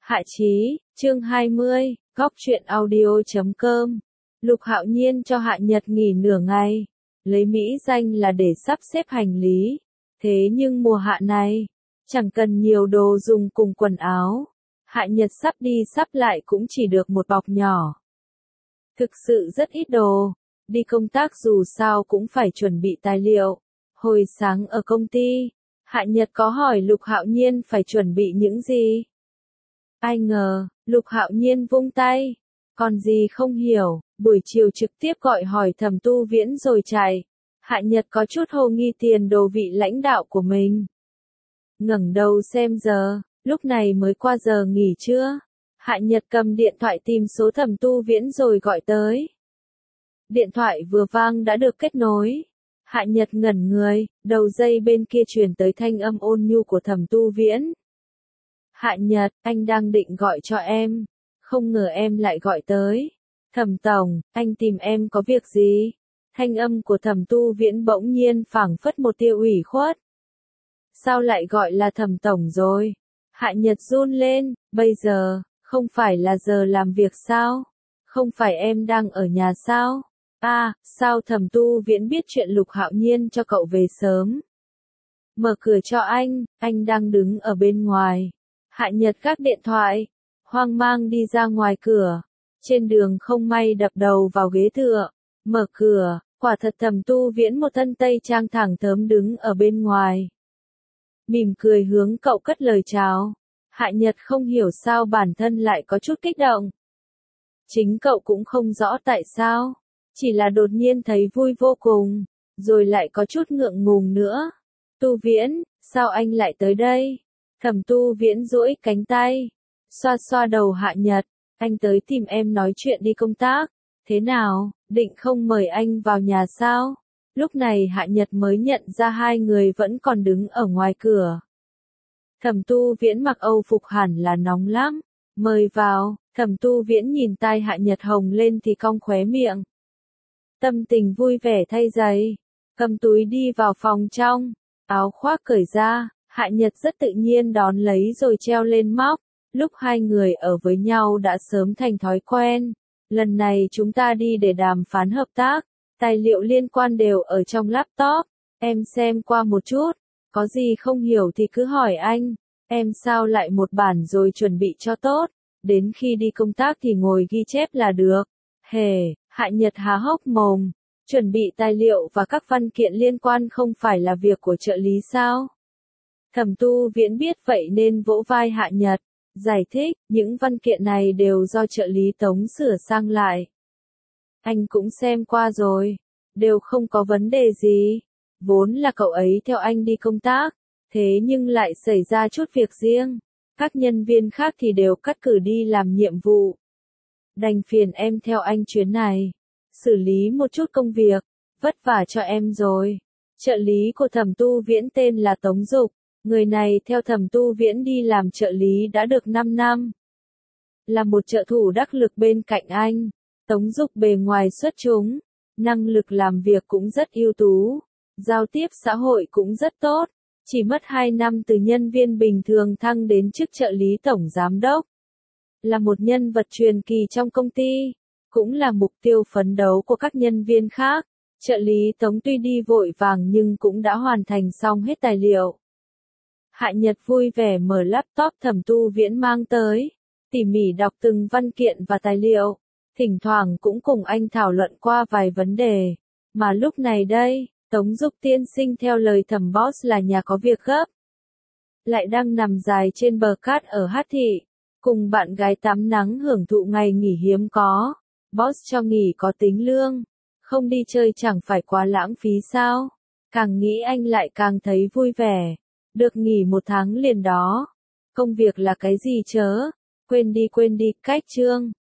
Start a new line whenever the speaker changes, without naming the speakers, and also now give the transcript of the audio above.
Hạ Chí, chương 20, góc truyện audio.com. Lục Hạo Nhiên cho Hạ Nhật nghỉ nửa ngày, lấy mỹ danh là để sắp xếp hành lý. Thế nhưng mùa hạ này, chẳng cần nhiều đồ dùng cùng quần áo. Hạ Nhật sắp đi sắp lại cũng chỉ được một bọc nhỏ. Thực sự rất ít đồ, đi công tác dù sao cũng phải chuẩn bị tài liệu. Hồi sáng ở công ty, Hạ Nhật có hỏi Lục Hạo Nhiên phải chuẩn bị những gì. Ai ngờ, Lục Hạo Nhiên vung tay, còn gì không hiểu, buổi chiều trực tiếp gọi hỏi Thẩm Tu Viễn rồi chạy. Hạ Nhật có chút hồ nghi tiền đồ vị lãnh đạo của mình. Ngẩng đầu xem giờ, lúc này mới qua giờ nghỉ trưa. Hạ Nhật cầm điện thoại tìm số Thẩm Tu Viễn rồi gọi tới. Điện thoại vừa vang đã được kết nối. Hạ Nhật ngẩn người, đầu dây bên kia truyền tới thanh âm ôn nhu của Thẩm Tu Viễn. Hạ Nhật, anh đang định gọi cho em, không ngờ em lại gọi tới. Thẩm tổng, anh tìm em có việc gì? Thanh âm của Thẩm Tu Viễn bỗng nhiên phảng phất một tia ủy khuất. Sao lại gọi là Thẩm tổng rồi? Hạ Nhật run lên, bây giờ, không phải là giờ làm việc sao? Không phải em đang ở nhà sao? Sao Thẩm Tu Viễn biết chuyện Lục Hạo Nhiên cho cậu về sớm? Mở cửa cho anh đang đứng ở bên ngoài. Hạ Nhật gác điện thoại, hoang mang đi ra ngoài cửa. Trên đường không may đập đầu vào ghế tựa. Mở cửa, quả thật Thẩm Tu Viễn một thân tây trang thẳng thớm đứng ở bên ngoài. Mỉm cười hướng cậu cất lời chào. Hạ Nhật không hiểu sao bản thân lại có chút kích động. Chính cậu cũng không rõ tại sao. Chỉ là đột nhiên thấy vui vô cùng, rồi lại có chút ngượng ngùng nữa. Tu Viễn, sao anh lại tới đây? Thẩm Tu Viễn duỗi cánh tay, xoa xoa đầu Hạ Nhật, anh tới tìm em nói chuyện đi công tác. Thế nào, định không mời anh vào nhà sao? Lúc này Hạ Nhật mới nhận ra hai người vẫn còn đứng ở ngoài cửa. Thẩm Tu Viễn mặc Âu phục hẳn là nóng lắm. Mời vào. Thẩm Tu Viễn nhìn tai Hạ Nhật hồng lên thì cong khóe miệng. Tâm tình vui vẻ thay giày, cầm túi đi vào phòng trong, áo khoác cởi ra, Hạ Nhật rất tự nhiên đón lấy rồi treo lên móc. Lúc hai người ở với nhau đã sớm thành thói quen. Lần này chúng ta đi để đàm phán hợp tác, tài liệu liên quan đều ở trong laptop, em xem qua một chút, có gì không hiểu thì cứ hỏi anh, em sao lại một bản rồi chuẩn bị cho tốt, đến khi đi công tác thì ngồi ghi chép là được. Hạ Nhật há hốc mồm, chuẩn bị tài liệu và các văn kiện liên quan không phải là việc của trợ lý sao? Thẩm Tu Viễn biết vậy nên vỗ vai Hạ Nhật, giải thích, những văn kiện này đều do trợ lý Tống sửa sang lại. Anh cũng xem qua rồi, đều không có vấn đề gì. Vốn là cậu ấy theo anh đi công tác, thế nhưng lại xảy ra chút việc riêng. Các nhân viên khác thì đều cắt cử đi làm nhiệm vụ. Đành phiền em theo anh chuyến này, xử lý một chút công việc, vất vả cho em rồi. Trợ lý của Thẩm Tu Viễn tên là Tống Dục, người này theo Thẩm Tu Viễn đi làm trợ lý đã được 5 năm. Là một trợ thủ đắc lực bên cạnh anh, Tống Dục bề ngoài xuất chúng, năng lực làm việc cũng rất ưu tú, giao tiếp xã hội cũng rất tốt, chỉ mất 2 năm từ nhân viên bình thường thăng đến chức trợ lý tổng giám đốc. Là một nhân vật truyền kỳ trong công ty, cũng là mục tiêu phấn đấu của các nhân viên khác. Trợ lý Tống tuy đi vội vàng nhưng cũng đã hoàn thành xong hết tài liệu. Hạ Nhật vui vẻ mở laptop Thẩm Tu Viễn mang tới, tỉ mỉ đọc từng văn kiện và tài liệu, thỉnh thoảng cũng cùng anh thảo luận qua vài vấn đề. Mà lúc này đây, Tống Dục tiên sinh theo lời Thẩm Boss là nhà có việc gấp. Lại đang nằm dài trên bờ cát ở Hát Thị, cùng bạn gái tắm nắng hưởng thụ ngày nghỉ hiếm có. Boss cho nghỉ có tính lương, không đi chơi chẳng phải quá lãng phí sao? Càng nghĩ anh lại càng thấy vui vẻ. Được nghỉ 1 tháng liền đó. Công việc là cái gì chớ? Quên đi, cách chương.